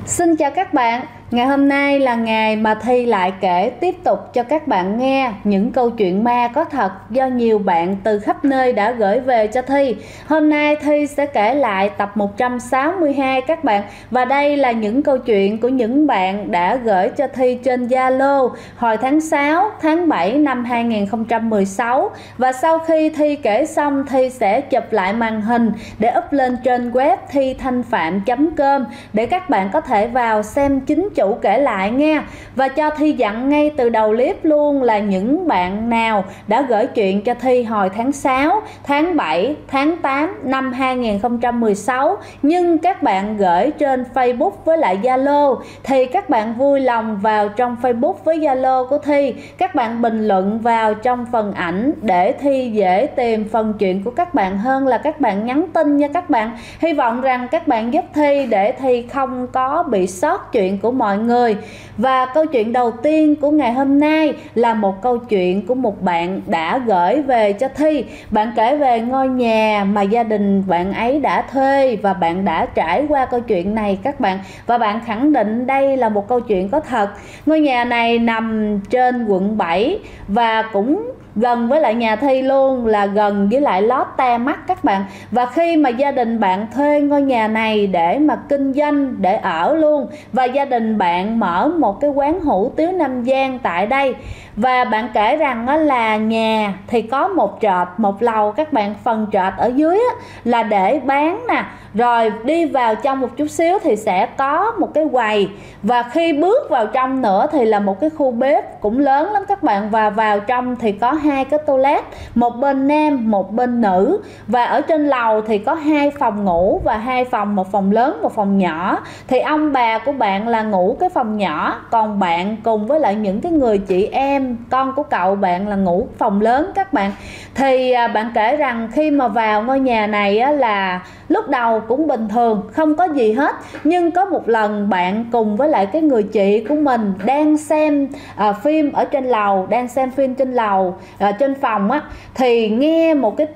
Xin chào các bạn, ngày hôm nay là ngày mà Thi lại kể tiếp tục cho các bạn nghe những câu chuyện ma có thật do nhiều bạn từ khắp nơi đã gửi về cho Thi. Hôm nay Thi sẽ kể lại tập 162 các bạn, và đây là những câu chuyện của những bạn đã gửi cho Thi trên Zalo hồi tháng 6, tháng 7 năm 2016. Và sau khi Thi kể xong, Thi sẽ chụp lại màn hình để up lên trên web thithanhpham.com để các bạn có thể vào xem chính chủ kể lại nha. Và cho Thi dặn ngay từ đầu clip luôn là những bạn nào đã gửi chuyện cho Thi hồi tháng 6, tháng 7, tháng 8 năm 2016 nhưng các bạn gửi trên Facebook với lại Zalo thì các bạn vui lòng vào trong Facebook với Zalo của Thi, các bạn bình luận vào trong phần ảnh để Thi dễ tìm phần chuyện của các bạn hơn là các bạn nhắn tin nha các bạn. Hy vọng rằng các bạn giúp Thi để Thi không có bị sót chuyện của mọi người. Và câu chuyện đầu tiên của ngày hôm nay là một câu chuyện của một bạn đã gửi về cho Thi. Bạn kể về ngôi nhà mà gia đình bạn ấy đã thuê và bạn đã trải qua câu chuyện này các bạn. Và bạn khẳng định đây là một câu chuyện có thật. Ngôi nhà này nằm trên quận 7 và cũng gần với lại nhà Thi luôn, là gần với lại Lotte Mart các bạn. Và khi mà gia đình bạn thuê ngôi nhà này để mà kinh doanh, để ở luôn, và gia đình bạn mở một cái quán hủ tiếu Nam Giang tại đây. Và bạn kể rằng đó là nhà thì có một trệt, một lầu các bạn. Phần trệt ở dưới là để bán nè, rồi đi vào trong một chút xíu thì sẽ có một cái quầy, và khi bước vào trong nữa thì là một cái khu bếp cũng lớn lắm các bạn. Và vào trong thì có hai cái toilet, một bên nam một bên nữ. Và ở trên lầu thì có hai phòng ngủ và hai phòng, một phòng lớn một phòng nhỏ. Thì ông bà của bạn là ngủ cái phòng nhỏ, còn bạn cùng với lại những cái người chị em con của cậu bạn là ngủ phòng lớn các bạn. Thì bạn kể rằng khi mà vào ngôi nhà này là lúc đầu cũng bình thường, không có gì hết. Nhưng có một lần bạn cùng với lại cái người chị của mình đang xem phim ở trên lầu, đang xem phim trên lầu, trên phòng thì nghe một cái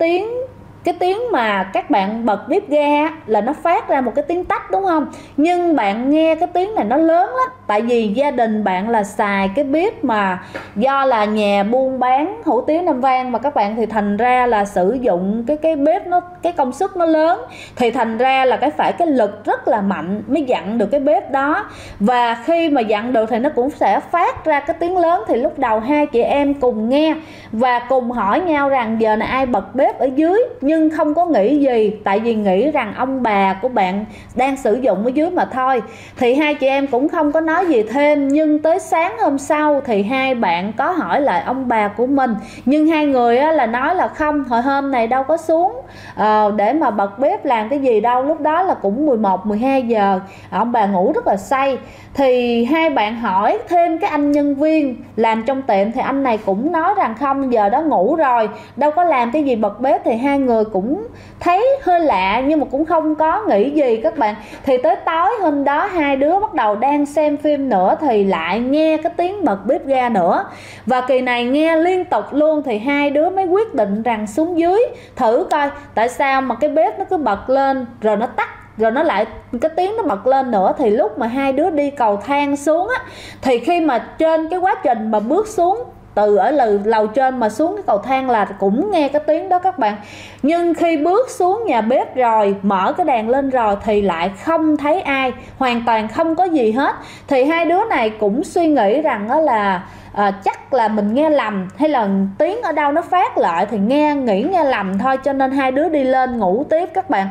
tiếng mà các bạn bật bếp ga là nó phát ra một cái tiếng tách, đúng không? Nhưng bạn nghe cái tiếng này nó lớn lắm, tại vì gia đình bạn là xài cái bếp mà do là nhà buôn bán hủ tiếu Nam Vang mà các bạn, thì thành ra là sử dụng cái bếp nó, cái công suất nó lớn, thì thành ra là phải cái lực rất là mạnh mới dặn được cái bếp đó. Và khi mà dặn được thì nó cũng sẽ phát ra cái tiếng lớn. Thì lúc đầu hai chị em cùng nghe và cùng hỏi nhau rằng giờ này ai bật bếp ở dưới, nhưng không có nghĩ gì, tại vì nghĩ rằng ông bà của bạn đang sử dụng ở dưới mà thôi. Thì hai chị em cũng không có nói gì thêm. Nhưng tới sáng hôm sau thì hai bạn có hỏi lại ông bà của mình, nhưng hai người là nói là không, hồi hôm này đâu có xuống để mà bật bếp làm cái gì đâu, lúc đó là cũng 11-12 giờ, ông bà ngủ rất là say. Thì hai bạn hỏi thêm cái anh nhân viên làm trong tiệm, thì anh này cũng nói rằng không, giờ đó ngủ rồi, đâu có làm cái gì bật bếp. Thì hai người cũng thấy hơi lạ nhưng mà cũng không có nghĩ gì các bạn. Thì tới tối hôm đó hai đứa bắt đầu đang xem phim nữa thì lại nghe cái tiếng bật bếp ga nữa, và kỳ này nghe liên tục luôn. Thì hai đứa mới quyết định rằng xuống dưới thử coi tại sao mà cái bếp nó cứ bật lên rồi nó tắt, rồi nó lại cái tiếng nó bật lên nữa. Thì lúc mà hai đứa đi cầu thang xuống thì khi mà trên cái quá trình mà bước xuống từ ở lầu trên mà xuống cái cầu thang là cũng nghe cái tiếng đó các bạn. Nhưng khi bước xuống nhà bếp rồi, mở cái đèn lên rồi thì lại không thấy ai, hoàn toàn không có gì hết. Thì hai đứa này cũng suy nghĩ rằng đó là chắc là mình nghe lầm, hay là tiếng ở đâu nó phát lại thì nghĩ nghe lầm thôi, cho nên hai đứa đi lên ngủ tiếp các bạn.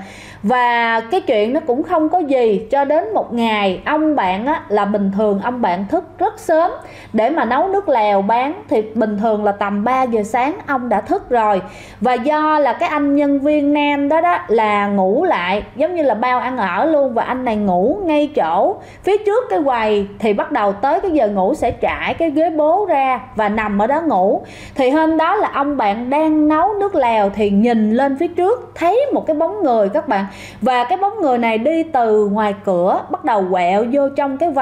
Và cái chuyện nó cũng không có gì, cho đến một ngày ông bạn là bình thường ông bạn thức rất sớm để mà nấu nước lèo bán, thì bình thường là tầm 3 giờ sáng ông đã thức rồi. Và do là cái anh nhân viên nam đó là ngủ lại giống như là bao ăn ở luôn, và anh này ngủ ngay chỗ phía trước cái quầy, thì bắt đầu tới cái giờ ngủ sẽ trải cái ghế bố ra và nằm ở đó ngủ. Thì hôm đó là ông bạn đang nấu nước lèo thì nhìn lên phía trước thấy một cái bóng người các bạn. Và cái bóng người này đi từ ngoài cửa bắt đầu quẹo vô trong cái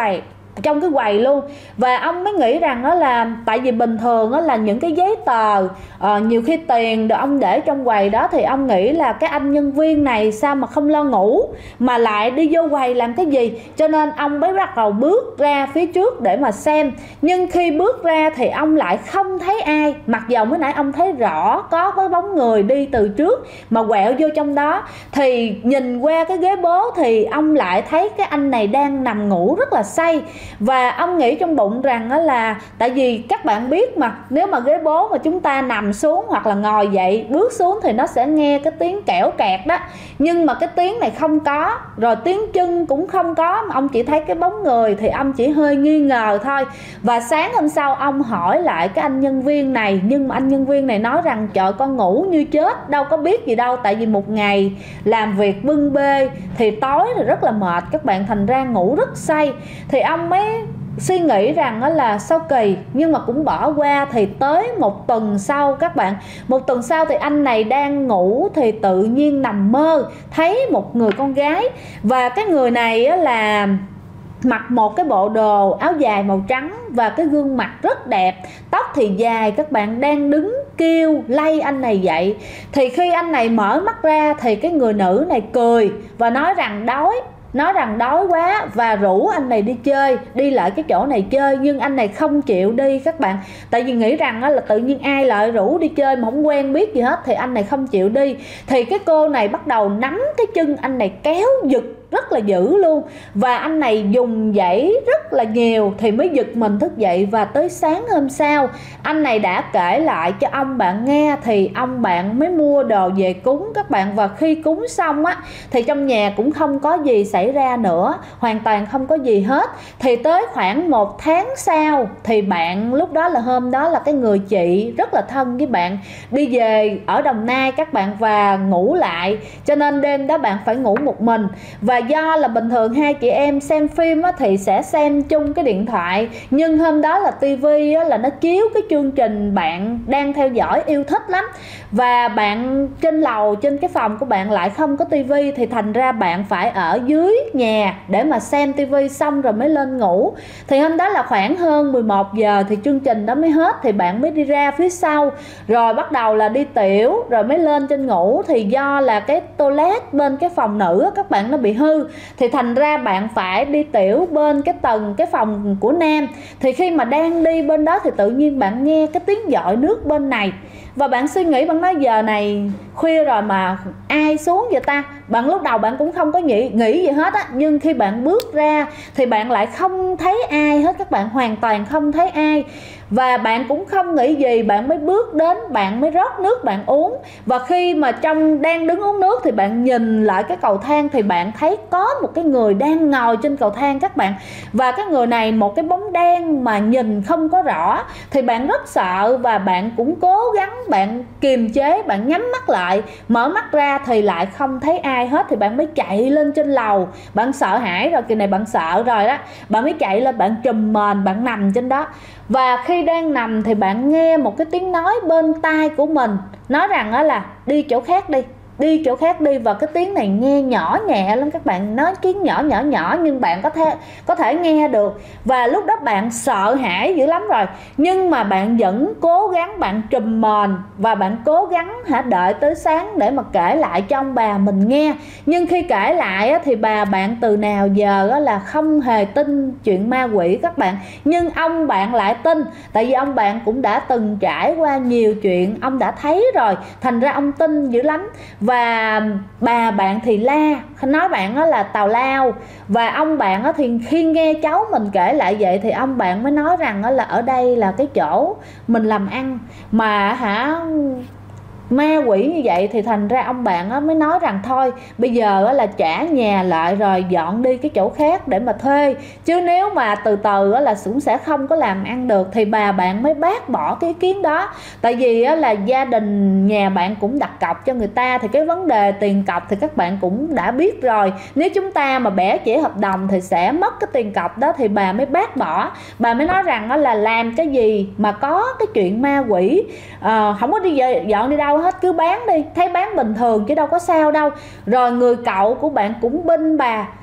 trong cái quầy luôn. Và ông mới nghĩ rằng đó là tại vì bình thường đó là những cái giấy tờ, nhiều khi tiền được ông để trong quầy đó, thì ông nghĩ là cái anh nhân viên này sao mà không lo ngủ mà lại đi vô quầy làm cái gì, cho nên ông mới bắt đầu bước ra phía trước để mà xem. Nhưng khi bước ra thì ông lại không thấy ai, mặc dầu mới nãy ông thấy rõ có cái bóng người đi từ trước mà quẹo vô trong đó. Thì nhìn qua cái ghế bố thì ông lại thấy cái anh này đang nằm ngủ rất là say. Và ông nghĩ trong bụng rằng đó là, tại vì các bạn biết mà, nếu mà ghế bố mà chúng ta nằm xuống hoặc là ngồi dậy bước xuống thì nó sẽ nghe cái tiếng kẽo kẹt đó, nhưng mà cái tiếng này không có, rồi tiếng chân cũng không có, mà ông chỉ thấy cái bóng người, thì ông chỉ hơi nghi ngờ thôi. Và sáng hôm sau ông hỏi lại cái anh nhân viên này, nhưng mà anh nhân viên này nói rằng trời, con ngủ như chết, đâu có biết gì đâu, tại vì một ngày làm việc bưng bê thì tối thì rất là mệt các bạn, thành ra ngủ rất say. Thì ông mới suy nghĩ rằng đó là sao kỳ, nhưng mà cũng bỏ qua. Thì tới một tuần sau các bạn, một tuần sau thì anh này đang ngủ thì tự nhiên nằm mơ thấy một người con gái. Và cái người này là mặc một cái bộ đồ áo dài màu trắng và cái gương mặt rất đẹp, tóc thì dài các bạn, đang đứng kêu lay anh này dậy. Thì khi anh này mở mắt ra thì cái người nữ này cười và nói rằng đói quá, và rủ anh này đi chơi, đi lại cái chỗ này chơi. Nhưng anh này không chịu đi các bạn, tại vì nghĩ rằng là tự nhiên ai lại rủ đi chơi mà không quen biết gì hết, thì anh này không chịu đi. Thì cái cô này bắt đầu nắm cái chân anh này kéo giật rất là dữ luôn, và anh này dùng dãy rất là nhiều thì mới giật mình thức dậy. Và tới sáng hôm sau anh này đã kể lại cho ông bạn nghe, thì ông bạn mới mua đồ về cúng các bạn. Và khi cúng xong á thì trong nhà cũng không có gì xảy ra nữa, hoàn toàn không có gì hết. Thì tới khoảng 1 tháng sau thì bạn, lúc đó là hôm đó là cái người chị rất là thân với bạn đi về ở Đồng Nai các bạn, và ngủ lại, cho nên đêm đó bạn phải ngủ một mình. Và do là bình thường hai chị em xem phim á, thì sẽ xem chung cái điện thoại, nhưng hôm đó là tivi á, là nó chiếu cái chương trình bạn đang theo dõi yêu thích lắm. Và bạn trên lầu, trên cái phòng của bạn lại không có tivi, thì thành ra bạn phải ở dưới nhà để mà xem tivi xong rồi mới lên ngủ. Thì hôm đó là khoảng hơn 11 giờ thì chương trình đó mới hết, thì bạn mới đi ra phía sau rồi bắt đầu là đi tiểu rồi mới lên trên ngủ. Thì do là cái toilet bên cái phòng nữ á, các bạn, nó bị hư, thì thành ra bạn phải đi tiểu bên cái phòng của nam. Thì khi mà đang đi bên đó thì tự nhiên bạn nghe cái tiếng dội nước bên này, và bạn suy nghĩ, bạn nói giờ này khuya rồi mà ai xuống vậy ta. Bạn lúc đầu bạn cũng không có nghĩ gì hết á, nhưng khi bạn bước ra thì bạn lại không thấy ai hết các bạn, hoàn toàn không thấy ai. Và bạn cũng không nghĩ gì, bạn mới bước đến, bạn mới rót nước bạn uống. Và khi mà đang đứng uống nước thì bạn nhìn lại cái cầu thang, thì bạn thấy có một cái người đang ngồi trên cầu thang các bạn. Và cái người này một cái bóng đen mà nhìn không có rõ. Thì bạn rất sợ và bạn cũng cố gắng bạn kiềm chế, bạn nhắm mắt lại. Mở mắt ra thì lại không thấy ai hết, thì bạn mới chạy lên trên lầu. Bạn sợ hãi rồi, kỳ này bạn sợ rồi đó, bạn mới chạy lên, bạn trùm mền, bạn nằm trên đó. Và khi đang nằm thì bạn nghe một cái tiếng nói bên tai của mình, nói rằng đó là đi chỗ khác đi, đi chỗ khác đi. Và cái tiếng này nghe nhỏ nhẹ lắm các bạn, nói tiếng nhỏ nhưng bạn có thể nghe được. Và lúc đó bạn sợ hãi dữ lắm rồi, nhưng mà bạn vẫn cố gắng, bạn trùm mền và bạn cố gắng đợi tới sáng để mà kể lại cho ông bà mình nghe. Nhưng khi kể lại thì bà bạn từ nào giờ là không hề tin chuyện ma quỷ các bạn, nhưng ông bạn lại tin, tại vì ông bạn cũng đã từng trải qua nhiều chuyện, ông đã thấy rồi, thành ra ông tin dữ lắm. Và bà bạn thì nói bạn là tào lao. Và ông bạn thì khi nghe cháu mình kể lại vậy thì ông bạn mới nói rằng là ở đây là cái chỗ mình làm ăn mà ma quỷ như vậy. Thì thành ra ông bạn mới nói rằng thôi bây giờ là trả nhà lại rồi dọn đi cái chỗ khác để mà thuê, chứ nếu mà từ từ là cũng sẽ không có làm ăn được. Thì bà bạn mới bác bỏ cái ý kiến đó, tại vì là gia đình nhà bạn cũng đặt cọc cho người ta, thì cái vấn đề tiền cọc thì các bạn cũng đã biết rồi, nếu chúng ta mà bẻ chỉ hợp đồng thì sẽ mất cái tiền cọc đó. Thì bà mới bác bỏ, bà mới nói rằng là làm cái gì mà có cái chuyện ma quỷ, không có đi dọn đi đâu hết, cứ bán đi, thấy bán bình thường chứ đâu có sao đâu. Rồi người cậu của bạn cũng binh bà,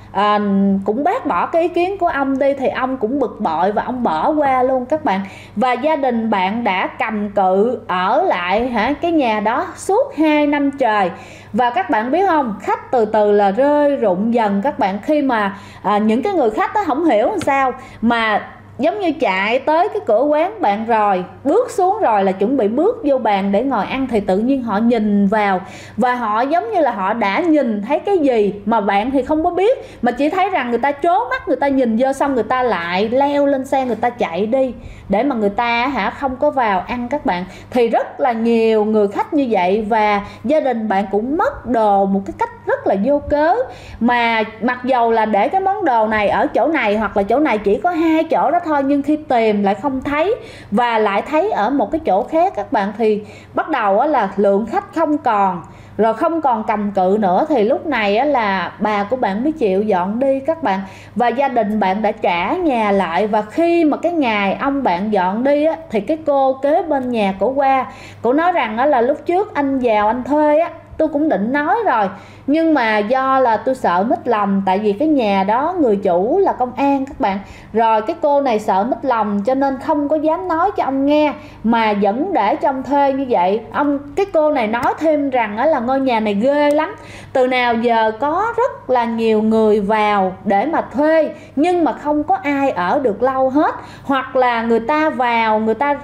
cũng bác bỏ cái ý kiến của ông đi, thì ông cũng bực bội và ông bỏ qua luôn các bạn. Và gia đình bạn đã cầm cự ở lại cái nhà đó suốt 2 năm trời. Và các bạn biết không, khách từ từ là rơi rụng dần các bạn, khi mà những cái người khách đó không hiểu làm sao mà giống như chạy tới cái cửa quán bạn rồi, bước xuống rồi là chuẩn bị bước vô bàn để ngồi ăn, thì tự nhiên họ nhìn vào và họ giống như là họ đã nhìn thấy cái gì mà bạn thì không có biết, mà chỉ thấy rằng người ta trố mắt, người ta nhìn vô xong người ta lại leo lên xe người ta chạy đi để mà người ta không có vào ăn các bạn. Thì rất là nhiều người khách như vậy, và gia đình bạn cũng mất đồ một cái cách rất là vô cớ, mà mặc dầu là để cái món đồ này ở chỗ này hoặc là chỗ này chỉ có 2 chỗ đó thôi, nhưng khi tìm lại không thấy và lại thấy ở một cái chỗ khác các bạn, thì bắt đầu là lượng khách không còn, rồi không còn cầm cự nữa, thì lúc này là bà của bạn mới chịu dọn đi các bạn. Và gia đình bạn đã trả nhà lại. Và khi mà cái ngày ông bạn dọn đi thì cái cô kế bên nhà cổ qua, cổ nói rằng là lúc trước anh vào anh thuê tôi cũng định nói rồi, nhưng mà do là tôi sợ mít lòng, tại vì cái nhà đó người chủ là công an các bạn, rồi cái cô này sợ mít lòng cho nên không có dám nói cho ông nghe, mà vẫn để cho ông thuê như vậy. Cái cô này nói thêm rằng là ngôi nhà này ghê lắm, từ nào giờ có rất là nhiều người vào để mà thuê nhưng mà không có ai ở được lâu hết, hoặc là người ta vào người ta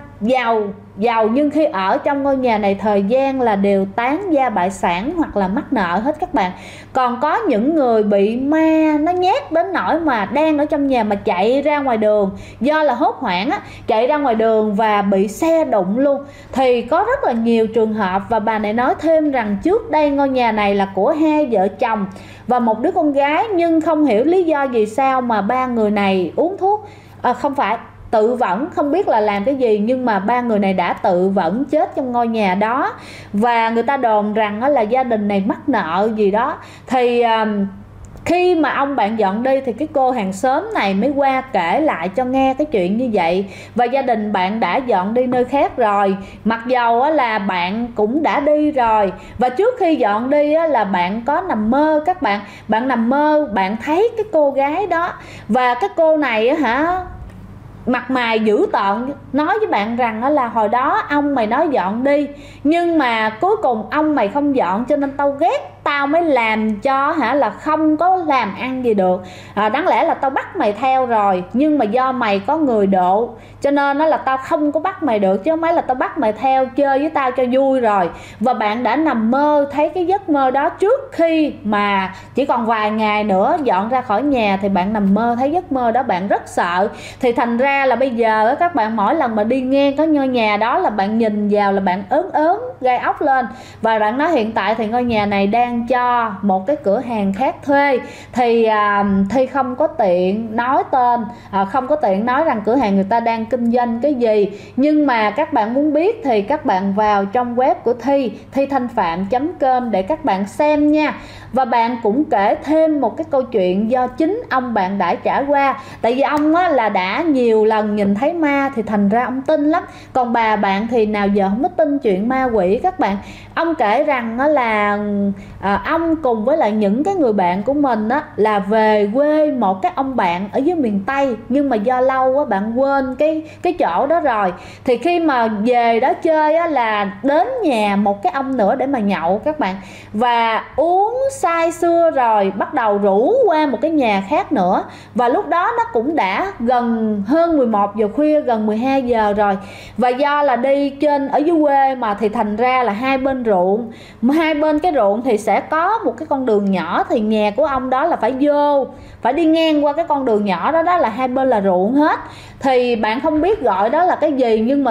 giàu nhưng khi ở trong ngôi nhà này thời gian là đều tán gia bại sản hoặc là mắc nợ hết các bạn. Còn có những người bị ma nó nhát đến nỗi mà đang ở trong nhà mà chạy ra ngoài đường, do là hốt hoảng chạy ra ngoài đường và bị xe đụng luôn, thì có rất là nhiều trường hợp. Và bà này nói thêm rằng trước đây ngôi nhà này là của 2 vợ chồng và một đứa con gái, nhưng không hiểu lý do gì sao mà 3 người này uống thuốc, không phải tự vẫn, không biết là làm cái gì, nhưng mà 3 người này đã tự vẫn chết trong ngôi nhà đó. Và người ta đồn rằng là gia đình này mắc nợ gì đó. Thì khi mà ông bạn dọn đi thì cái cô hàng xóm này mới qua kể lại cho nghe cái chuyện như vậy. Và gia đình bạn đã dọn đi nơi khác rồi, mặc dầu là bạn cũng đã đi rồi. Và trước khi dọn đi là bạn có nằm mơ các bạn. Bạn nằm mơ bạn thấy cái cô gái đó, và cái cô này mặt mày dữ tợn nói với bạn rằng là hồi đó ông mày nói dọn đi, nhưng mà cuối cùng ông mày không dọn cho nên tao ghét, tao mới làm cho là không có làm ăn gì được. Đáng lẽ là tao bắt mày theo rồi, nhưng mà do mày có người độ cho nên là tao không có bắt mày được, chứ không phải là tao bắt mày theo chơi với tao cho vui rồi. Và bạn đã nằm mơ thấy cái giấc mơ đó trước khi mà chỉ còn vài ngày nữa dọn ra khỏi nhà, thì bạn nằm mơ thấy giấc mơ đó, bạn rất sợ. Thì thành ra là bây giờ các bạn mỗi lần mà đi ngang có ngôi nhà đó là bạn nhìn vào là bạn ớn gai ốc lên. Và bạn nói hiện tại thì ngôi nhà này đang cho một cái cửa hàng khác thuê, thì Thi không có tiện nói tên, không có tiện nói rằng cửa hàng người ta đang kinh doanh cái gì, nhưng mà các bạn muốn biết thì các bạn vào trong web của Thi, thithanhpham.com để các bạn xem nha. Và bạn cũng kể thêm một cái câu chuyện do chính ông bạn đã trải qua, tại vì ông là đã nhiều lần nhìn thấy ma thì thành ra ông tin lắm, còn bà bạn thì nào giờ không có tin chuyện ma quỷ các bạn. Ông kể rằng là ông cùng với lại những cái người bạn của mình là về quê một cái ông bạn ở dưới miền Tây, nhưng mà do lâu bạn quên cái chỗ đó rồi, thì khi mà về đó chơi là đến nhà một cái ông nữa để mà nhậu các bạn, và uống say sưa rồi bắt đầu rủ qua một cái nhà khác nữa. Và lúc đó nó cũng đã gần hơn 11 giờ khuya, gần 12 giờ rồi, và do là đi trên ở dưới quê mà, thì thành ra là hai bên ruộng, hai bên cái ruộng thì sẽ có một cái con đường nhỏ, thì nhà của ông đó là phải đi ngang qua cái con đường nhỏ đó, đó là hai bên là ruộng hết. Thì bạn không biết gọi đó là cái gì, nhưng mà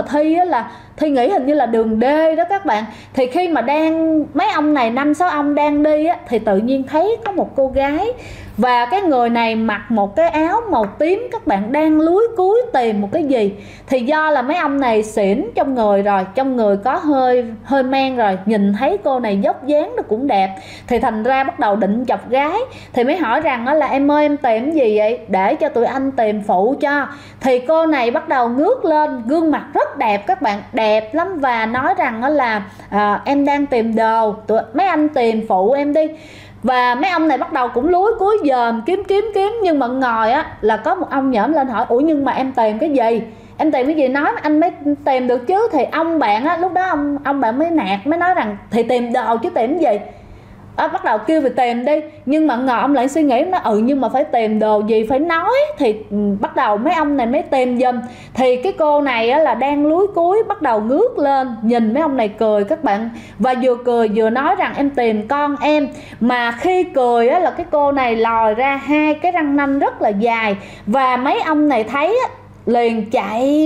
Thi nghĩ hình như là đường D đó các bạn. Thì khi mà mấy ông này 5-6 ông đang đi thì tự nhiên thấy có một cô gái, và cái người này mặc một cái áo màu tím các bạn, đang lúi cúi tìm một cái gì. Thì do là mấy ông này xỉn trong người rồi, trong người có hơi men rồi, nhìn thấy cô này dốc dáng nó cũng đẹp, thì thành ra bắt đầu định chọc gái. Thì mới hỏi rằng là em ơi em tìm gì vậy, để cho tụi anh tìm phụ cho. Thì cô này bắt đầu ngước lên, gương mặt rất đẹp các bạn, đẹp lắm, và nói rằng là em đang tìm đồ, mấy anh tìm phụ em đi. Và mấy ông này bắt đầu cũng lúi cúi dòm kiếm, nhưng mà ngồi á là có một ông nhổm lên hỏi: ủa nhưng mà em tìm cái gì, em tìm cái gì nói anh mới tìm được chứ. Thì ông bạn á, lúc đó ông bạn mới nạt, mới nói rằng thì tìm đồ chứ tìm cái gì. Bắt đầu kêu về tìm đi, nhưng mà ngồi ông lại suy nghĩ, nó nhưng mà phải tìm đồ gì, phải nói. Thì bắt đầu mấy ông này mới tìm giùm. Thì cái cô này á, là đang lúi cúi bắt đầu ngước lên nhìn mấy ông này cười các bạn, và vừa cười vừa nói rằng em tìm con em. Mà khi cười á, là cái cô này lòi ra hai cái răng nanh rất là dài, và mấy ông này thấy á, liền chạy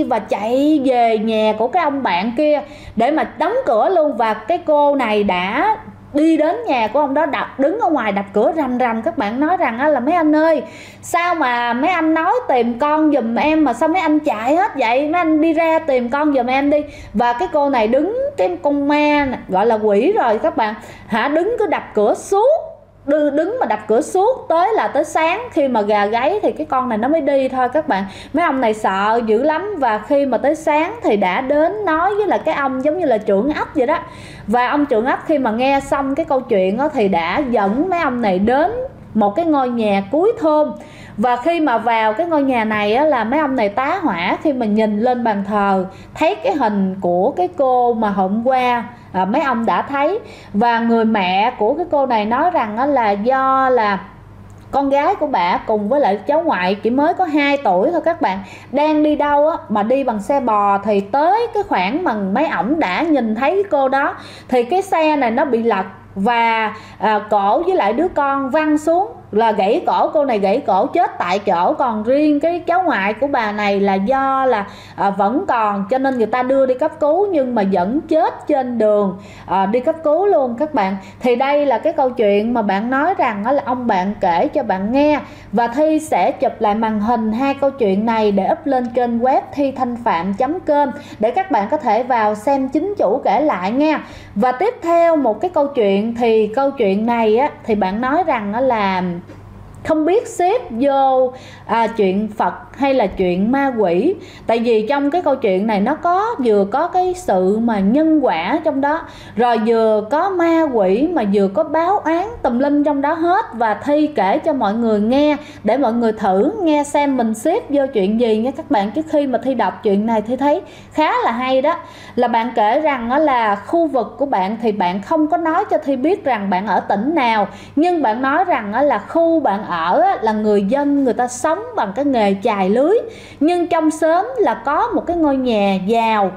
về nhà của cái ông bạn kia để mà đóng cửa luôn. Và cái cô này đã đi đến nhà của ông đó, đứng ở ngoài đập cửa rầm rầm. Các bạn nói rằng là mấy anh ơi, sao mà mấy anh nói tìm con giùm em mà sao mấy anh chạy hết vậy, mấy anh đi ra tìm con giùm em đi. Và cái cô này đứng, cái con ma gọi là quỷ rồi các bạn đứng cứ đập cửa suốt, đứng mà đập cửa suốt tới sáng. Khi mà gà gáy thì cái con này nó mới đi thôi các bạn. Mấy ông này sợ dữ lắm, và khi mà tới sáng thì đã đến nói với là cái ông giống như là trưởng ấp vậy đó. Và ông trưởng ấp khi mà nghe xong cái câu chuyện đó, thì đã dẫn mấy ông này đến một cái ngôi nhà cuối thôn. Và khi mà vào cái ngôi nhà này á, là mấy ông này tá hỏa khi mà nhìn lên bàn thờ, thấy cái hình của cái cô mà hôm qua mấy ông đã thấy. Và người mẹ của cái cô này nói rằng á, là do là con gái của bà cùng với lại cháu ngoại chỉ mới có 2 tuổi thôi các bạn, đang đi đâu á, mà đi bằng xe bò. Thì tới cái khoảng mà mấy ổng đã nhìn thấy cái cô đó, thì cái xe này nó bị lật, và cổ với lại đứa con văng xuống, là gãy cổ. Cô này gãy cổ chết tại chỗ. Còn riêng cái cháu ngoại của bà này là do là vẫn còn, cho nên người ta đưa đi cấp cứu, nhưng mà vẫn chết trên đường đi cấp cứu luôn các bạn. Thì đây là cái câu chuyện mà bạn nói rằng là ông bạn kể cho bạn nghe. Và Thi sẽ chụp lại màn hình hai câu chuyện này để up lên kênh web thithanhpham.com để các bạn có thể vào xem chính chủ kể lại nha. Và tiếp theo một cái câu chuyện, thì câu chuyện này á, thì bạn nói rằng là không biết xếp vô chuyện Phật hay là chuyện ma quỷ. Tại vì trong cái câu chuyện này nó vừa có cái sự mà nhân quả trong đó, rồi vừa có ma quỷ, mà vừa có báo án tùm lum trong đó hết. Và Thi kể cho mọi người nghe để mọi người thử nghe xem mình xếp vô chuyện gì nha các bạn. Trước khi mà Thi đọc chuyện này Thi thấy khá là hay đó. Là bạn kể rằng đó là khu vực của bạn thì bạn không có nói cho Thi biết rằng bạn ở tỉnh nào, nhưng bạn nói rằng đó là khu bạn ở là người dân người ta sống bằng cái nghề chài lưới. Nhưng trong xóm là có một cái ngôi nhà giàu,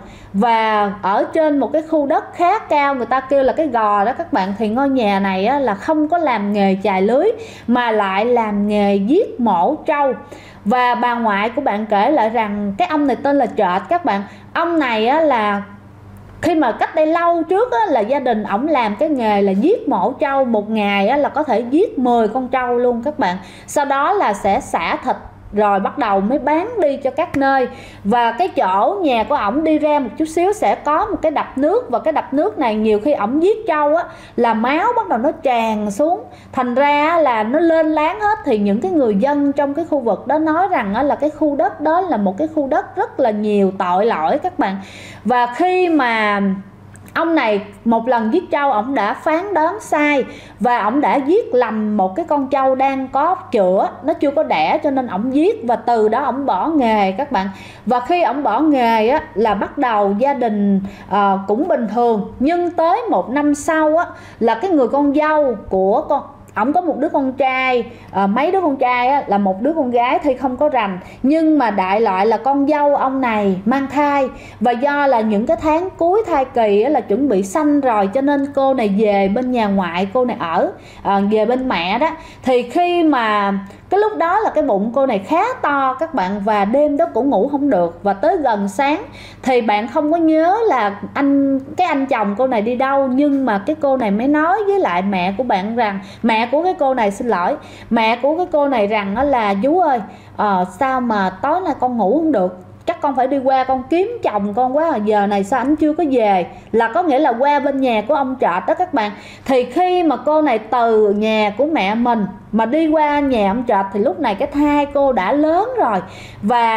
và ở trên một cái khu đất khá cao, người ta kêu là cái gò đó các bạn. Thì ngôi nhà này là không có làm nghề chài lưới, mà lại làm nghề giết mổ trâu. Và bà ngoại của bạn kể lại rằng cái ông này tên là Trệt các bạn. Ông này là khi mà cách đây lâu trước là gia đình ổng làm cái nghề là giết mổ trâu. Một ngày là có thể giết 10 con trâu luôn các bạn. Sau đó là sẽ xả thịt rồi bắt đầu mới bán đi cho các nơi. Và cái chỗ nhà của ổng đi ra một chút xíu sẽ có một cái đập nước, và cái đập nước này nhiều khi ổng giết trâu là máu bắt đầu nó tràn xuống, thành ra là nó lên láng hết. Thì những cái người dân trong cái khu vực đó nói rằng là cái khu đất đó là một cái khu đất rất là nhiều tội lỗi các bạn. Và khi mà ông này một lần giết trâu, ổng đã phán đoán sai, và ổng đã giết lầm một cái con trâu đang có chữa, nó chưa có đẻ, cho nên ổng giết. Và từ đó ổng bỏ nghề các bạn. Và khi ổng bỏ nghề là bắt đầu gia đình cũng bình thường. Nhưng tới 1 năm sau là cái người con dâu của ổng có một đứa con trai, mấy đứa con trai là một đứa con gái thì không có rành. Nhưng mà đại loại là con dâu ông này mang thai, và do là những cái tháng cuối thai kỳ là chuẩn bị sanh rồi, cho nên cô này về bên nhà ngoại cô này ở, về bên mẹ đó. Thì khi mà cái lúc đó là cái bụng cô này khá to các bạn, và đêm đó cũng ngủ không được. Và tới gần sáng thì bạn không có nhớ là cái anh chồng cô này đi đâu, nhưng mà cái cô này mới nói với lại mẹ của bạn rằng, mẹ của cái cô này, xin lỗi, mẹ của cái cô này rằng là Vú ơi, sao mà tối nay con ngủ không được, chắc con phải đi qua con kiếm chồng con quá, giờ này sao anh chưa có về. Là có nghĩa là qua bên nhà của ông Trệt đó các bạn. Thì khi mà cô này từ nhà của mẹ mình mà đi qua nhà ông Trệt, thì lúc này cái thai cô đã lớn rồi. Và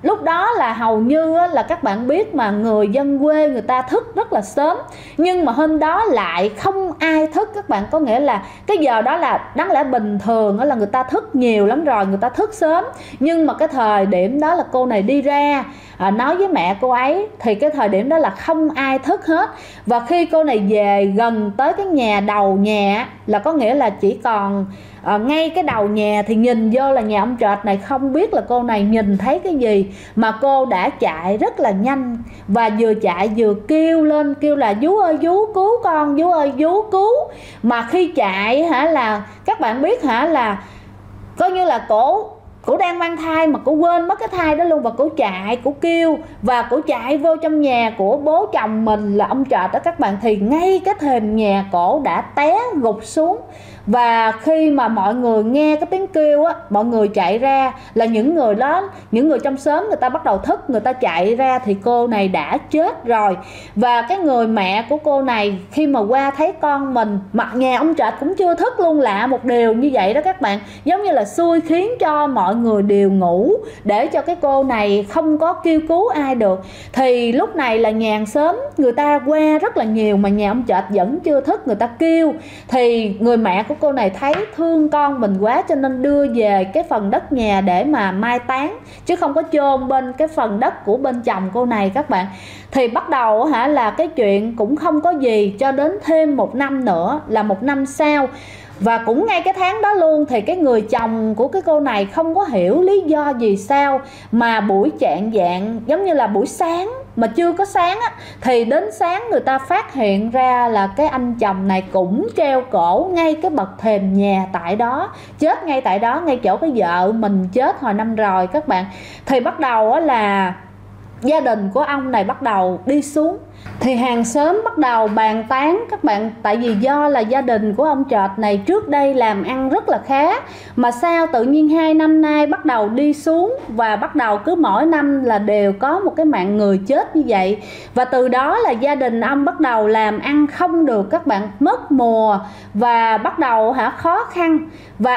lúc đó là hầu như là các bạn biết mà người dân quê người ta thức rất là sớm, nhưng mà hôm đó lại không ai thức các bạn. Có nghĩa là cái giờ đó là đáng lẽ bình thường là người ta thức nhiều lắm rồi, người ta thức sớm, nhưng mà cái thời điểm đó là cô này đi ra nói với mẹ cô ấy, thì cái thời điểm đó là không ai thức hết. Và khi cô này về gần tới cái nhà đầu nhà là có nghĩa là chỉ còn ngay cái đầu nhà thì nhìn vô là nhà ông trệt này. Không biết là cô này nhìn thấy cái gì mà cô đã chạy rất là nhanh, và vừa chạy vừa kêu lên, kêu là vú ơi vú cứu con, vú ơi vú cứu. Mà khi chạy là các bạn biết là coi như là cổ đang mang thai mà cổ quên mất cái thai đó luôn, và cổ chạy, cổ kêu, và cổ chạy vô trong nhà của bố chồng mình là ông trệt đó các bạn. Thì ngay cái thềm nhà cổ đã té gục xuống. Và khi mà mọi người nghe cái tiếng kêu mọi người chạy ra, là những người đó, những người trong xóm người ta bắt đầu thức, người ta chạy ra thì cô này đã chết rồi. Và cái người mẹ của cô này khi mà qua thấy con mình, mặt nhà ông trệt cũng chưa thức luôn. Lạ một điều như vậy đó các bạn, giống như là xui khiến cho mọi người đều ngủ, để cho cái cô này không có kêu cứu ai được. Thì lúc này là nhà hàng xóm người ta qua rất là nhiều mà nhà ông trệt vẫn chưa thức, người ta kêu. Thì người mẹ của cô này thấy thương con mình quá cho nên đưa về cái phần đất nhà để mà mai táng, chứ không có chôn bên cái phần đất của bên chồng cô này các bạn. Thì bắt đầu là cái chuyện cũng không có gì, cho đến thêm một năm nữa là một năm sau. Và cũng ngay cái tháng đó luôn thì cái người chồng của cái cô này không có hiểu lý do gì sao mà buổi chạng vạng, giống như là buổi sáng mà chưa có sáng thì đến sáng người ta phát hiện ra là cái anh chồng này cũng treo cổ ngay cái bậc thềm nhà tại đó, chết ngay tại đó, ngay chỗ cái vợ mình chết hồi năm rồi các bạn. Thì bắt đầu là gia đình của ông này bắt đầu đi xuống, thì hàng xóm bắt đầu bàn tán các bạn. Tại vì do là gia đình của ông trệt này trước đây làm ăn rất là khá, mà sao tự nhiên 2 năm nay bắt đầu đi xuống, và bắt đầu cứ mỗi năm là đều có một cái mạng người chết như vậy. Và từ đó là gia đình ông bắt đầu làm ăn không được các bạn, mất mùa và bắt đầu khó khăn. Và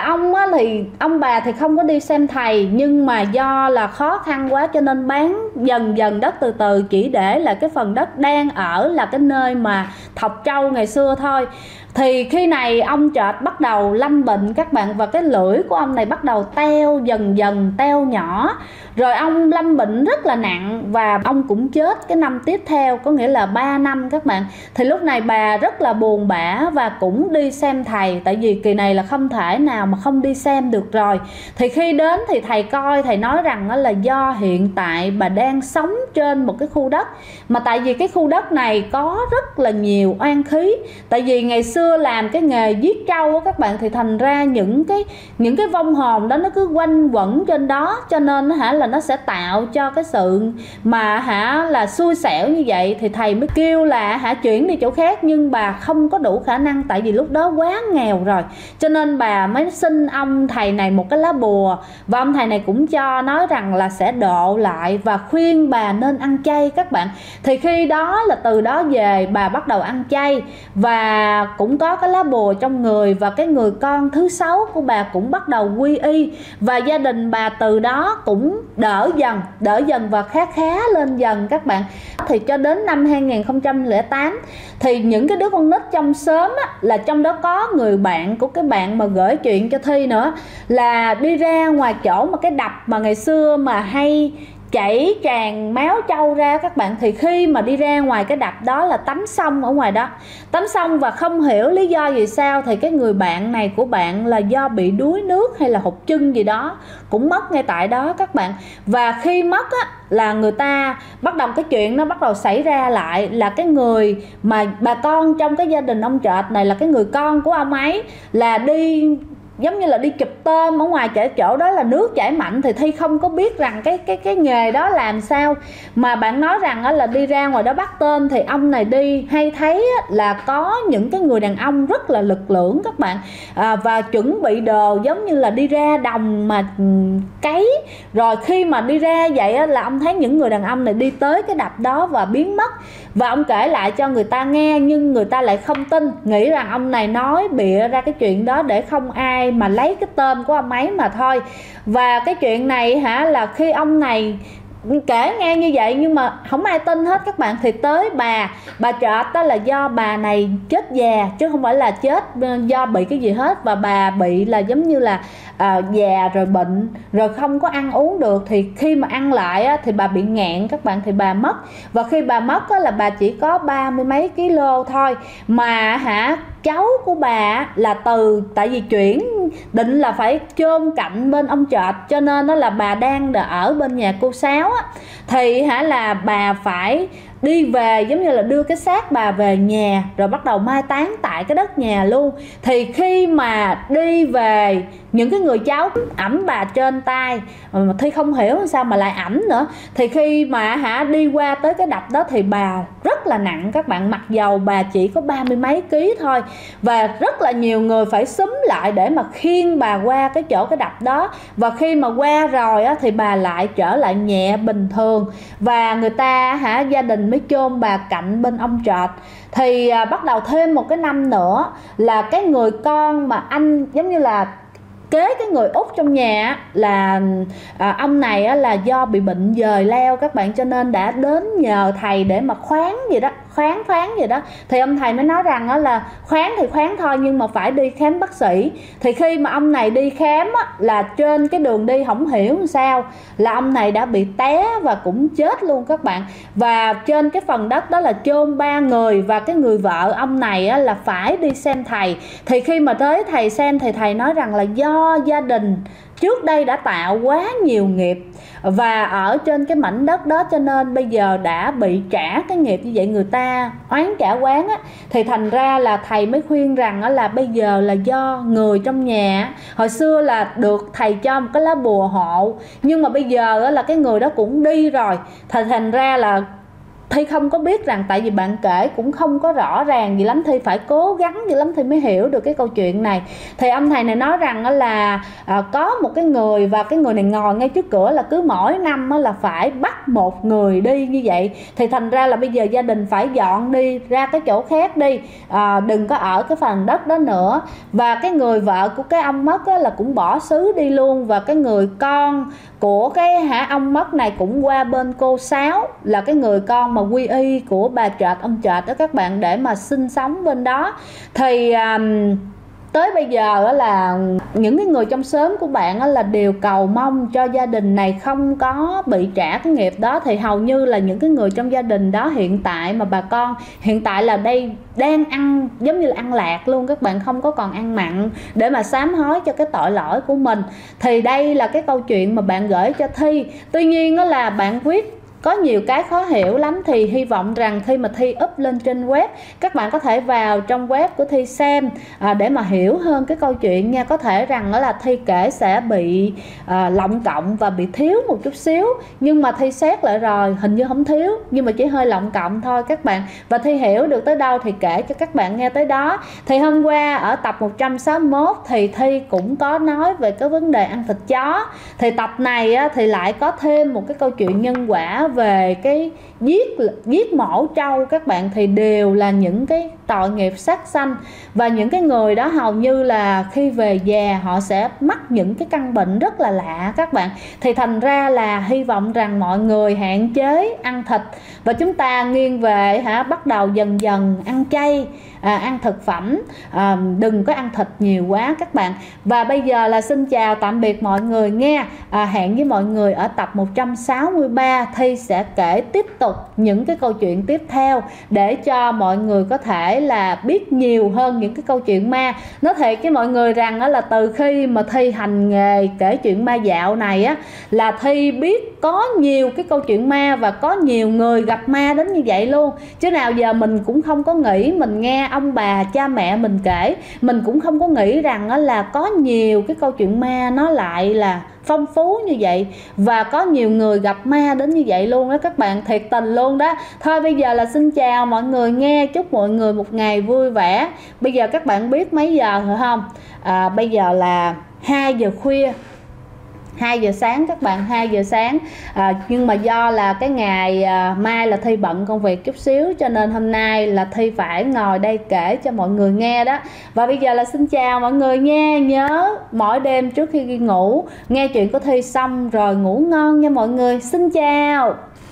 ông bà thì không có đi xem thầy, nhưng mà do là khó khăn quá cho nên bán dần dần đất từ từ, chỉ để là cái phần đất đang ở là cái nơi mà thọc trâu ngày xưa thôi. Thì khi này ông trệt bắt đầu lâm bệnh các bạn, và cái lưỡi của ông này bắt đầu teo dần dần, teo nhỏ. Rồi ông lâm bệnh rất là nặng và ông cũng chết cái năm tiếp theo, có nghĩa là 3 năm các bạn. Thì lúc này bà rất là buồn bã và cũng đi xem thầy, tại vì kỳ này là không thể nào mà không đi xem được rồi. Thì khi đến thì thầy coi, thầy nói rằng là do hiện tại bà đang sống trên một cái khu đất, mà tại vì cái khu đất này có rất là nhiều oan khí. Tại vì ngày xưa làm cái nghề giết trâu các bạn, thì thành ra những cái vong hồn đó nó cứ quanh quẩn trên đó, cho nên là nó sẽ tạo cho cái sự mà là xui xẻo như vậy. Thì thầy mới kêu là chuyển đi chỗ khác, nhưng bà không có đủ khả năng, tại vì lúc đó quá nghèo rồi, cho nên bà mới xin ông thầy này một cái lá bùa, và ông thầy này cũng cho nói rằng là sẽ độ lại và khuyên bà nên ăn chay các bạn. Thì khi đó là từ đó về bà bắt đầu ăn chay và cũng có cái lá bùa trong người, và cái người con thứ 6 của bà cũng bắt đầu quy y, và gia đình bà từ đó cũng đỡ dần và khá lên dần các bạn. Thì cho đến năm 2008 thì những cái đứa con nít trong xóm là trong đó có người bạn của cái bạn mà gửi chuyện cho Thi nữa, là đi ra ngoài chỗ mà cái đập mà ngày xưa mà hay chảy tràn máu trâu ra các bạn. Thì khi mà đi ra ngoài cái đập đó là tắm sông ở ngoài đó, tắm sông và không hiểu lý do gì sao thì cái người bạn này của bạn là do bị đuối nước hay là hụt chân gì đó, cũng mất ngay tại đó các bạn. Và khi mất là người ta bắt đầu, cái chuyện nó bắt đầu xảy ra lại là cái người mà bà con trong cái gia đình ông trệt này, là cái người con của ông ấy là đi giống như là đi chụp tôm ở ngoài chỗ đó là nước chảy mạnh. Thì Thi không có biết rằng cái nghề đó làm sao, mà bạn nói rằng là đi ra ngoài đó bắt tôm. Thì ông này đi hay thấy là có những cái người đàn ông rất là lực lưỡng các bạn, và chuẩn bị đồ giống như là đi ra đồng mà cấy. Rồi khi mà đi ra vậy là ông thấy những người đàn ông này đi tới cái đập đó và biến mất, và ông kể lại cho người ta nghe, nhưng người ta lại không tin, nghĩ rằng ông này nói bịa ra cái chuyện đó để không ai mà lấy cái tôm của ông ấy mà thôi. Và cái chuyện này là khi ông này kể nghe như vậy nhưng mà không ai tin hết các bạn. Thì tới bà Trệt đó là do bà này chết già chứ không phải là chết do bị cái gì hết, và bà bị là giống như là già rồi bệnh rồi không có ăn uống được, thì khi mà ăn lại á, thì bà bị nghẹn các bạn, thì bà mất. Và khi bà mất á, là bà chỉ có 30 mấy kg thôi, mà cháu của bà là tại vì chuyển định là phải chôn cạnh bên ông Trệt, cho nên đó là bà đang ở bên nhà cô Sáu á, thì là bà phải đi về, giống như là đưa cái xác bà về nhà rồi bắt đầu mai táng tại cái đất nhà luôn. Thì khi mà đi về, những cái người cháu ẵm bà trên tay mà Thi không hiểu sao mà lại ẵm nữa, thì khi mà đi qua tới cái đập đó thì bà rất là nặng các bạn, mặc dầu bà chỉ có 30 mấy ký thôi, và rất là nhiều người phải xúm lại để mà khiêng bà qua cái chỗ cái đập đó. Và khi mà qua rồi á, thì bà lại trở lại nhẹ bình thường, và người ta gia đình mới chôn bà cạnh bên ông Trệt. Thì bắt đầu thêm một cái năm nữa là cái người con mà anh giống như là kế cái người út trong nhà là ông này là do bị bệnh dời leo các bạn, cho nên đã đến nhờ thầy để mà khoán gì đó, khoán gì đó. Thì ông thầy mới nói rằng là khoán thì khoán thôi nhưng mà phải đi khám bác sĩ. Thì khi mà ông này đi khám là trên cái đường đi không hiểu sao là ông này đã bị té và cũng chết luôn các bạn. Và trên cái phần đất đó là chôn 3 người, và cái người vợ ông này là phải đi xem thầy. Thì khi mà tới thầy xem thì thầy nói rằng là do gia đình trước đây đã tạo quá nhiều nghiệp và ở trên cái mảnh đất đó, cho nên bây giờ đã bị trả cái nghiệp như vậy, người ta oán trả quán á. Thì thành ra là thầy mới khuyên rằng là bây giờ là do người trong nhà, hồi xưa là được thầy cho một cái lá bùa hộ, nhưng mà bây giờ là cái người đó cũng đi rồi, thành ra là Thi không có biết rằng, tại vì bạn kể cũng không có rõ ràng gì lắm, Thi phải cố gắng gì lắm Thi mới hiểu được cái câu chuyện này. Thì ông thầy này nói rằng là có một cái người, và cái người này ngồi ngay trước cửa, là cứ mỗi năm là phải bắt một người đi như vậy. Thì thành ra là bây giờ gia đình phải dọn đi ra cái chỗ khác đi, đừng có ở cái phần đất đó nữa. Và cái người vợ của cái ông mất là cũng bỏ xứ đi luôn, và cái người con của cái ông mất này cũng qua bên cô Sáu, là cái người con mà quy y của bà Trệt, ông Trệt đó các bạn, để mà sinh sống bên đó. Thì tới bây giờ là những cái người trong xóm của bạn là đều cầu mong cho gia đình này không có bị trả cái nghiệp đó. Thì hầu như là những cái người trong gia đình đó hiện tại mà bà con hiện tại là đây đang ăn giống như là ăn lạc luôn các bạn, không có còn ăn mặn để mà sám hối cho cái tội lỗi của mình. Thì đây là cái câu chuyện mà bạn gửi cho Thi. Tuy nhiên đó là bạn quyết có nhiều cái khó hiểu lắm, thì hy vọng rằng khi mà Thi up lên trên web, các bạn có thể vào trong web của Thi xem để mà hiểu hơn cái câu chuyện nha. Có thể rằng đó là Thi kể sẽ bị lộng cộng và bị thiếu một chút xíu, nhưng mà Thi xét lại rồi hình như không thiếu, nhưng mà chỉ hơi lộng cộng thôi các bạn. Và Thi hiểu được tới đâu thì kể cho các bạn nghe tới đó. Thì hôm qua ở tập 161 thì Thi cũng có nói về cái vấn đề ăn thịt chó. Thì tập này thì lại có thêm một cái câu chuyện nhân quả về cái giết mổ trâu các bạn, thì đều là những cái tội nghiệp sát sanh. Và những cái người đó hầu như là khi về già họ sẽ mắc những cái căn bệnh rất là lạ các bạn. Thì thành ra là hy vọng rằng mọi người hạn chế ăn thịt, và chúng ta nghiêng về bắt đầu dần dần ăn chay, ăn thực phẩm, đừng có ăn thịt nhiều quá các bạn. Và bây giờ là xin chào tạm biệt mọi người nghe. Hẹn với mọi người ở tập 163, Thi sẽ kể tiếp tục những cái câu chuyện tiếp theo để cho mọi người có thể là biết nhiều hơn những cái câu chuyện ma. Nói thiệt với mọi người rằng là từ khi mà Thi hành nghề kể chuyện ma dạo này là Thi biết có nhiều cái câu chuyện ma và có nhiều người gặp ma đến như vậy luôn. Chứ nào giờ mình cũng không có nghĩ, mình nghe ông bà cha mẹ mình kể, mình cũng không có nghĩ rằng là có nhiều cái câu chuyện ma nó lại là phong phú như vậy, và có nhiều người gặp ma đến như vậy luôn đó các bạn, thiệt tình luôn đó. Thôi bây giờ là xin chào mọi người nghe, chúc mọi người một ngày vui vẻ. Bây giờ các bạn biết mấy giờ rồi không? Bây giờ là 2 giờ khuya. 2 giờ sáng các bạn, 2 giờ sáng. Nhưng mà do là cái ngày mai là Thi bận công việc chút xíu, cho nên hôm nay là Thi phải ngồi đây kể cho mọi người nghe đó. Và bây giờ là xin chào mọi người nha. Nhớ mỗi đêm trước khi đi ngủ nghe chuyện của Thi xong rồi ngủ ngon nha mọi người. Xin chào.